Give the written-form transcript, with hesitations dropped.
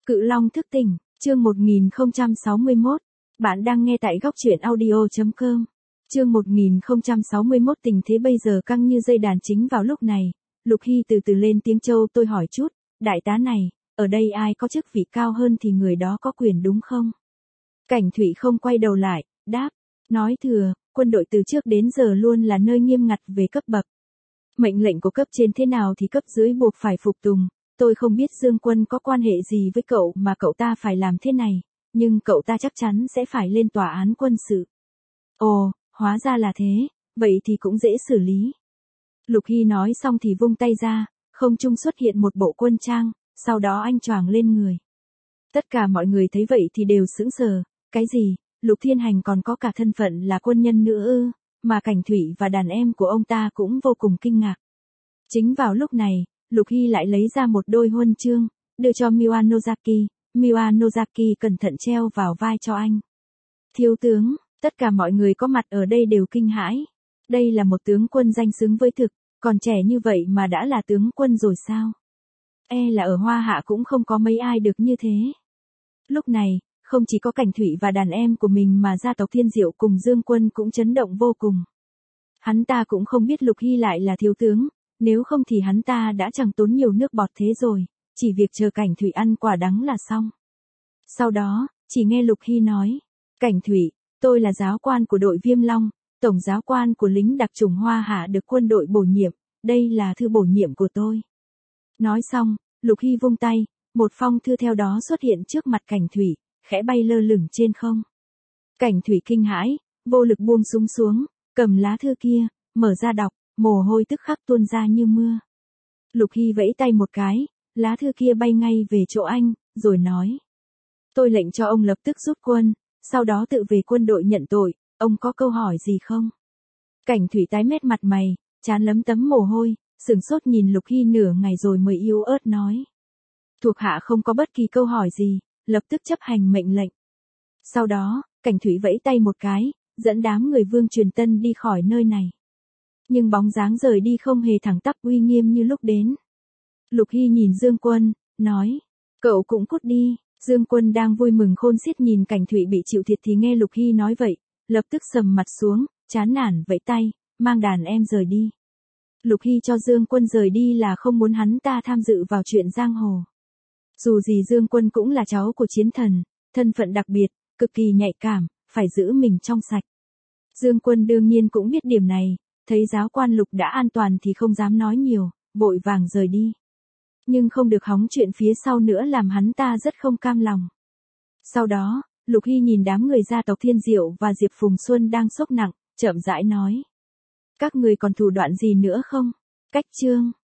Cự Long thức tỉnh, chương 1061. Bạn đang nghe tại góc truyện audio.com. Chương 1061 tình thế bây giờ căng như dây đàn chính vào lúc này. Lục Hy từ từ lên tiếng Châu, tôi hỏi chút, đại tá này, ở đây ai có chức vị cao hơn thì người đó có quyền đúng không? Cảnh Thụy không quay đầu lại, đáp, nói thừa, quân đội từ trước đến giờ luôn là nơi nghiêm ngặt về cấp bậc. Mệnh lệnh của cấp trên thế nào thì cấp dưới buộc phải phục tùng. Tôi không biết Dương Quân có quan hệ gì với cậu mà cậu ta phải làm thế này, nhưng cậu ta chắc chắn sẽ phải lên tòa án quân sự. Ồ, hóa ra là thế, vậy thì cũng dễ xử lý. Lục Hy nói xong thì vung tay ra, không trung xuất hiện một bộ quân trang, sau đó anh choàng lên người. Tất cả mọi người thấy vậy thì đều sững sờ, cái gì, Lục Thiên Hành còn có cả thân phận là quân nhân nữa ư, mà Cảnh Thụy và đàn em của ông ta cũng vô cùng kinh ngạc. Chính vào lúc này, Lục Hy lại lấy ra một đôi huân chương, đưa cho Miwa Nozaki. Miwa Nozaki cẩn thận treo vào vai cho anh. Thiếu tướng, tất cả mọi người có mặt ở đây đều kinh hãi. Đây là một tướng quân danh xứng với thực, còn trẻ như vậy mà đã là tướng quân rồi sao? Là ở Hoa Hạ cũng không có mấy ai được như thế. Lúc này, không chỉ có Cảnh Thụy và đàn em của mình mà gia tộc Thiên Diệu cùng Dương Quân cũng chấn động vô cùng. Hắn ta cũng không biết Lục Hy lại là thiếu tướng, nếu không thì hắn ta đã chẳng tốn nhiều nước bọt thế rồi, chỉ việc chờ Cảnh Thụy ăn quả đắng là xong. Sau đó, chỉ nghe Lục Hy nói, Cảnh Thụy, tôi là giáo quan của đội Viêm Long, tổng giáo quan của lính đặc chủng Hoa Hạ được quân đội bổ nhiệm, đây là thư bổ nhiệm của tôi. Nói xong, Lục Hy vung tay, một phong thư theo đó xuất hiện trước mặt Cảnh Thụy, khẽ bay lơ lửng trên không. Cảnh Thụy kinh hãi, vô lực buông súng xuống, cầm lá thư kia, mở ra đọc, mồ hôi tức khắc tuôn ra như mưa. Lục Hy vẫy tay một cái, lá thư kia bay ngay về chỗ anh, rồi nói. Tôi lệnh cho ông lập tức rút quân, sau đó tự về quân đội nhận tội, ông có câu hỏi gì không? Cảnh Thụy tái mét mặt mày, trán lấm tấm mồ hôi, sửng sốt nhìn Lục Hy nửa ngày rồi mới yếu ớt nói. Thuộc hạ không có bất kỳ câu hỏi gì, lập tức chấp hành mệnh lệnh. Sau đó, Cảnh Thụy vẫy tay một cái, dẫn đám người Vương Truyền Tân đi khỏi nơi này. Nhưng bóng dáng rời đi không hề thẳng tắp uy nghiêm như lúc đến. Lục Hy nhìn Dương Quân, nói, cậu cũng cút đi. Dương Quân đang vui mừng khôn xiết nhìn Cảnh Thụy bị chịu thiệt thì nghe Lục Hy nói vậy, lập tức sầm mặt xuống, chán nản vẫy tay, mang đàn em rời đi. Lục Hy cho Dương Quân rời đi là không muốn hắn ta tham dự vào chuyện giang hồ. Dù gì Dương Quân cũng là cháu của chiến thần, thân phận đặc biệt, cực kỳ nhạy cảm, phải giữ mình trong sạch. Dương Quân đương nhiên cũng biết điểm này, thấy giáo quan Lục đã an toàn thì không dám nói nhiều, vội vàng rời đi. Nhưng không được hóng chuyện phía sau nữa làm hắn ta rất không cam lòng. Sau đó, Lục Hy nhìn đám người gia tộc Thiên Diệu và Diệp Phùng Xuân đang sốc nặng, chậm rãi nói. Các người còn thủ đoạn gì nữa không? Cách chương.